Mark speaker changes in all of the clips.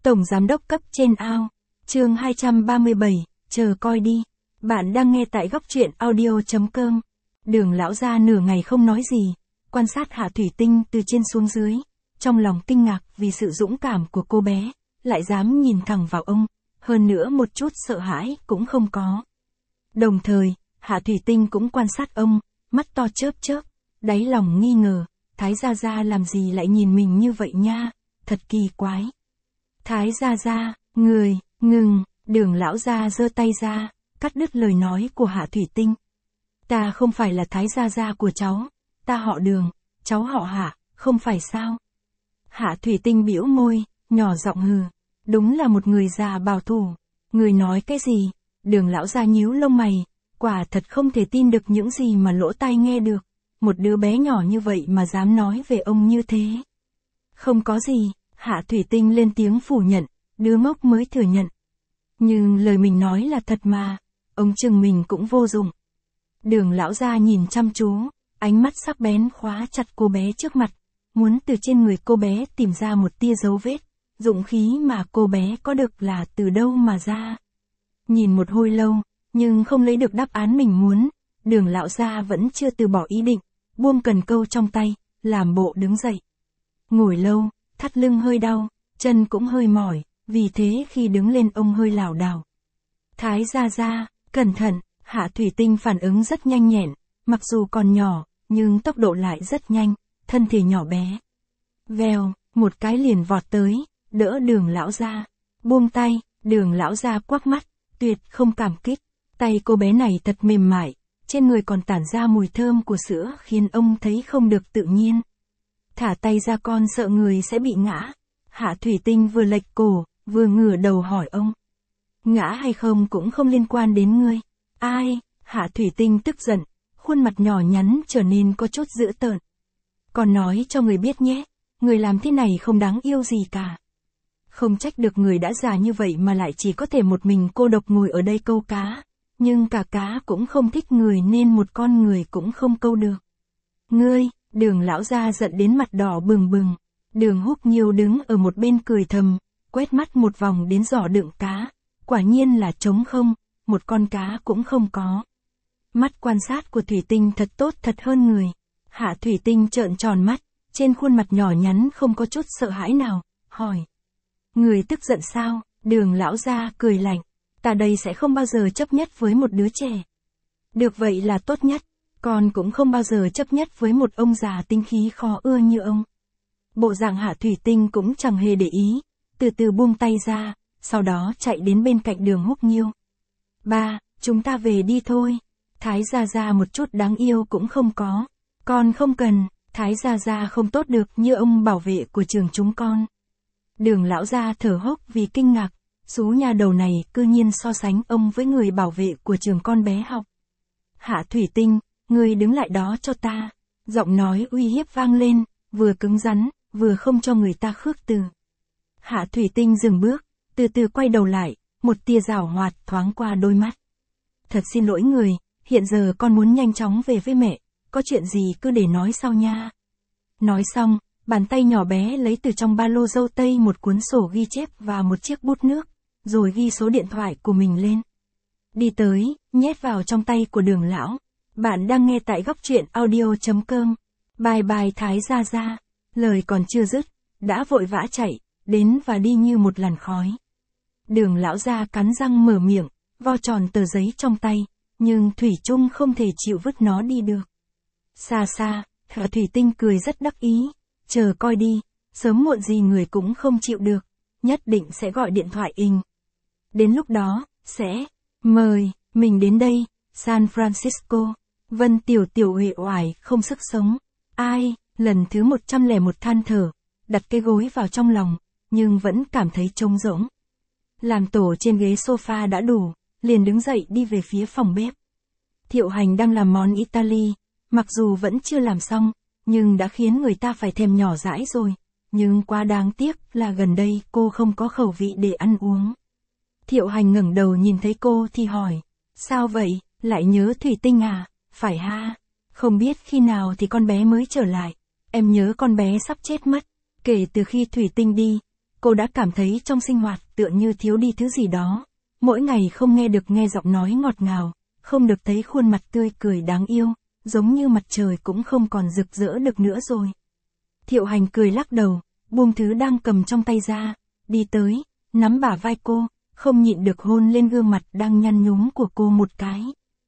Speaker 1: Tổng giám đốc cấp trên ao. Chương 237, chờ coi đi. Bạn đang nghe tại góc truyện audio.com. Đường lão gia nửa ngày không nói gì, quan sát Hạ Thủy Tinh từ trên xuống dưới, trong lòng kinh ngạc vì sự dũng cảm của cô bé, lại dám nhìn thẳng vào ông, hơn nữa một chút sợ hãi cũng không có. Đồng thời, Hạ Thủy Tinh cũng quan sát ông, mắt to chớp chớp, đáy lòng nghi ngờ, Thái Gia Gia làm gì lại nhìn mình như vậy nha, thật kỳ quái. Thái Gia Gia, người, ngừng, Đường lão gia giơ tay ra, cắt đứt lời nói của Hạ Thủy Tinh. Ta không phải là Thái Gia Gia của cháu, ta họ Đường, cháu họ Hạ, không phải sao? Hạ Thủy Tinh bĩu môi, nhỏ giọng hừ, đúng là một người già bảo thủ. Người nói cái gì? Đường lão gia nhíu lông mày, quả thật không thể tin được những gì mà lỗ tai nghe được. Một đứa bé nhỏ như vậy mà dám nói về ông như thế. Không có gì, Hạ Thủy Tinh lên tiếng phủ nhận, đứa ngốc mới thừa nhận. Nhưng lời mình nói là thật mà, ông chừng mình cũng vô dụng. Đường lão gia nhìn chăm chú, ánh mắt sắc bén khóa chặt cô bé trước mặt, muốn từ trên người cô bé tìm ra một tia dấu vết, dụng khí mà cô bé có được là từ đâu mà ra. Nhìn một hồi lâu, nhưng không lấy được đáp án mình muốn, Đường lão gia vẫn chưa từ bỏ ý định, buông cần câu trong tay, làm bộ đứng dậy. Ngồi lâu, thắt lưng hơi đau, chân cũng hơi mỏi, vì thế khi đứng lên ông hơi lảo đảo. Thái Gia Gia, cẩn thận, Hạ Thủy Tinh phản ứng rất nhanh nhẹn, mặc dù còn nhỏ, nhưng tốc độ lại rất nhanh, thân thể nhỏ bé. Vèo, một cái liền vọt tới, đỡ Đường lão gia. Buông tay, Đường lão gia quắc mắt, tuyệt không cảm kích. Tay cô bé này thật mềm mại, trên người còn tản ra mùi thơm của sữa khiến ông thấy không được tự nhiên. Thả tay ra, con sợ người sẽ bị ngã. Hạ Thủy Tinh vừa lệch cổ, vừa ngửa đầu hỏi ông. Ngã hay không cũng không liên quan đến ngươi. Ai? Hạ Thủy Tinh tức giận, khuôn mặt nhỏ nhắn trở nên có chút dữ tợn. Còn nói cho người biết nhé, người làm thế này không đáng yêu gì cả. Không trách được người đã già như vậy mà lại chỉ có thể một mình cô độc ngồi ở đây câu cá. Nhưng cả cá cũng không thích người nên một con người cũng không câu được. Ngươi, Đường lão gia giận đến mặt đỏ bừng bừng. Đường Húc Nhiêu đứng ở một bên cười thầm, quét mắt một vòng đến giỏ đựng cá. Quả nhiên là trống không, một con cá cũng không có. Mắt quan sát của Thủy Tinh thật tốt thật hơn người. Hạ Thủy Tinh trợn tròn mắt, trên khuôn mặt nhỏ nhắn không có chút sợ hãi nào, hỏi. Người tức giận sao? Đường lão gia cười lạnh. Ta đây sẽ không bao giờ chấp nhất với một đứa trẻ. Được vậy là tốt nhất, con cũng không bao giờ chấp nhất với một ông già tinh khí khó ưa như ông. Bộ dạng Hạ Thủy Tinh cũng chẳng hề để ý, từ từ buông tay ra, sau đó chạy đến bên cạnh Đường Húc Nhiêu. Ba, chúng ta về đi thôi. Thái Gia Gia một chút đáng yêu cũng không có. Con không cần, Thái Gia Gia không tốt được như ông bảo vệ của trường chúng con. Đường lão gia thở hốc vì kinh ngạc. Xú nhà đầu này cư nhiên so sánh ông với người bảo vệ của trường con bé học. Hạ Thủy Tinh, ngươi đứng lại đó cho ta. Giọng nói uy hiếp vang lên, vừa cứng rắn, vừa không cho người ta khước từ. Hạ Thủy Tinh dừng bước, từ từ quay đầu lại, một tia giảo hoạt thoáng qua đôi mắt. Thật xin lỗi người, hiện giờ con muốn nhanh chóng về với mẹ, có chuyện gì cứ để nói sau nha. Nói xong, bàn tay nhỏ bé lấy từ trong ba lô dâu tây một cuốn sổ ghi chép và một chiếc bút nước, rồi ghi số điện thoại của mình lên. Đi tới, nhét vào trong tay của Đường lão. Bạn đang nghe tại góc truyện audio.com. Bye bye Thái Gia Gia. Lời còn chưa dứt, đã vội vã chạy, đến và đi như một làn khói. Đường lão gia cắn răng mở miệng, vo tròn tờ giấy trong tay, nhưng thủy chung không thể chịu vứt nó đi được. Xa xa, Hạ Thủy Tinh cười rất đắc ý, chờ coi đi, sớm muộn gì người cũng không chịu được, nhất định sẽ gọi điện thoại Đến lúc đó, sẽ mời mình đến đây, San Francisco. Vân Tiểu Tiểu uể oải không sức sống. Ai? Lần thứ 101 than thở, đặt cái gối vào trong lòng, nhưng vẫn cảm thấy trống rỗng. Làm tổ trên ghế sofa đã đủ, liền đứng dậy đi về phía phòng bếp. Thiệu Hành đang làm món Italy, mặc dù vẫn chưa làm xong, nhưng đã khiến người ta phải thèm nhỏ dãi rồi. Nhưng quá đáng tiếc là gần đây cô không có khẩu vị để ăn uống. Thiệu Hành ngẩng đầu nhìn thấy cô thì hỏi, sao vậy, lại nhớ Thủy Tinh à? Phải ha, không biết khi nào thì con bé mới trở lại. Em nhớ con bé sắp chết mất. Kể từ khi Thủy Tinh đi, cô đã cảm thấy trong sinh hoạt tựa như thiếu đi thứ gì đó. Mỗi ngày không nghe được nghe giọng nói ngọt ngào, không được thấy khuôn mặt tươi cười đáng yêu, giống như mặt trời cũng không còn rực rỡ được nữa rồi. Thiệu Hành cười lắc đầu, buông thứ đang cầm trong tay ra, đi tới, nắm bả vai cô, không nhịn được hôn lên gương mặt đang nhăn nhúm của cô một cái.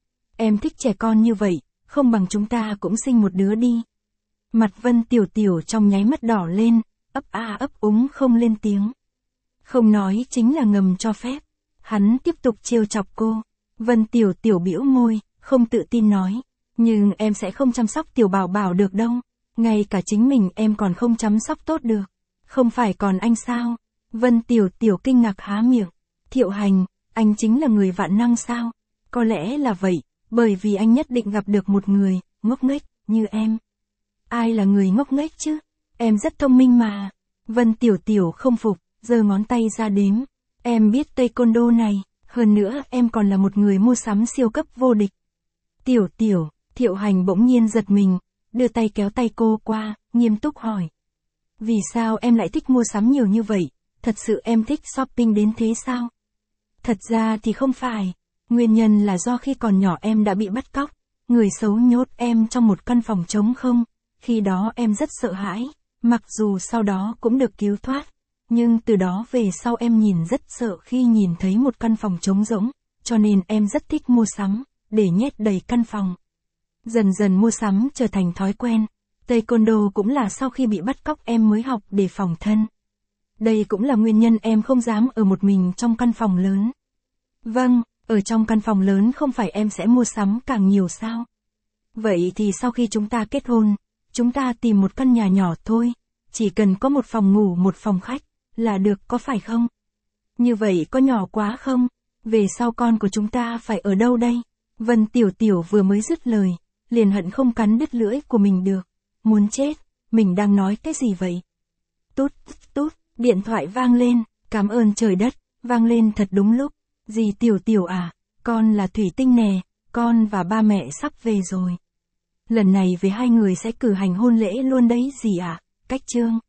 Speaker 1: Em thích trẻ con như vậy, không bằng chúng ta cũng sinh một đứa đi. Mặt Vân Tiểu Tiểu trong nháy mắt đỏ lên, ấp a ấp úng không lên tiếng. Không nói chính là ngầm cho phép. Hắn tiếp tục trêu chọc cô. Vân Tiểu Tiểu bĩu môi, không tự tin nói. Nhưng em sẽ không chăm sóc Tiểu Bảo Bảo được đâu. Ngay cả chính mình em còn không chăm sóc tốt được. Không phải còn anh sao? Vân Tiểu Tiểu kinh ngạc há miệng. Thiệu Hành, anh chính là người vạn năng sao? Có lẽ là vậy, bởi vì anh nhất định gặp được một người ngốc nghếch như em. Ai là người ngốc nghếch chứ? Em rất thông minh mà. Vân Tiểu Tiểu không phục, giơ ngón tay ra đếm. Em biết taekwondo này, hơn nữa em còn là một người mua sắm siêu cấp vô địch. Tiểu Tiểu, Thiệu Hành bỗng nhiên giật mình, đưa tay kéo tay cô qua, nghiêm túc hỏi. Vì sao em lại thích mua sắm nhiều như vậy? Thật sự em thích shopping đến thế sao? Thật ra thì không phải. Nguyên nhân là do khi còn nhỏ em đã bị bắt cóc. Người xấu nhốt em trong một căn phòng trống không. Khi đó em rất sợ hãi. Mặc dù sau đó cũng được cứu thoát. Nhưng từ đó về sau em nhìn rất sợ khi nhìn thấy một căn phòng trống rỗng. Cho nên em rất thích mua sắm, để nhét đầy căn phòng. Dần dần mua sắm trở thành thói quen. Taekwondo cũng là sau khi bị bắt cóc em mới học để phòng thân. Đây cũng là nguyên nhân em không dám ở một mình trong căn phòng lớn. Vâng, ở trong căn phòng lớn không phải em sẽ mua sắm càng nhiều sao? Vậy thì sau khi chúng ta kết hôn, chúng ta tìm một căn nhà nhỏ thôi, chỉ cần có một phòng ngủ một phòng khách, là được có phải không? Như vậy có nhỏ quá không? Về sau con của chúng ta phải ở đâu đây? Vân Tiểu Tiểu vừa mới dứt lời, liền hận không cắn đứt lưỡi của mình được. Muốn chết, mình đang nói cái gì vậy? Tút, tút, điện thoại vang lên, cảm ơn trời đất, vang lên thật đúng lúc. Dì Tiểu Tiểu à, con là Thủy Tinh nè, con và ba mẹ sắp về rồi. Lần này với hai người sẽ cử hành hôn lễ luôn đấy dì ạ, cách chương.